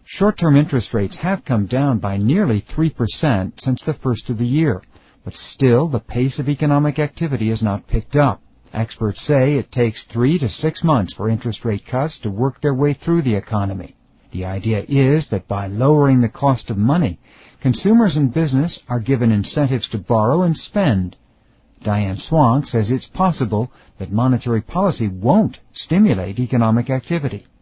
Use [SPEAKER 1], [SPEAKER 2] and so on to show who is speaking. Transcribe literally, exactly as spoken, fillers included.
[SPEAKER 1] Short-term interest rates have come down by nearly three percent since the first of the year, but still the pace of economic activity has not picked up. Experts say it takes three to six months for interest rate cuts to work their way through the economy. The idea is that by lowering the cost of money, consumers and business are given incentives to borrow and spend. Diane Swank says it's possible that monetary policy won't stimulate economic activity.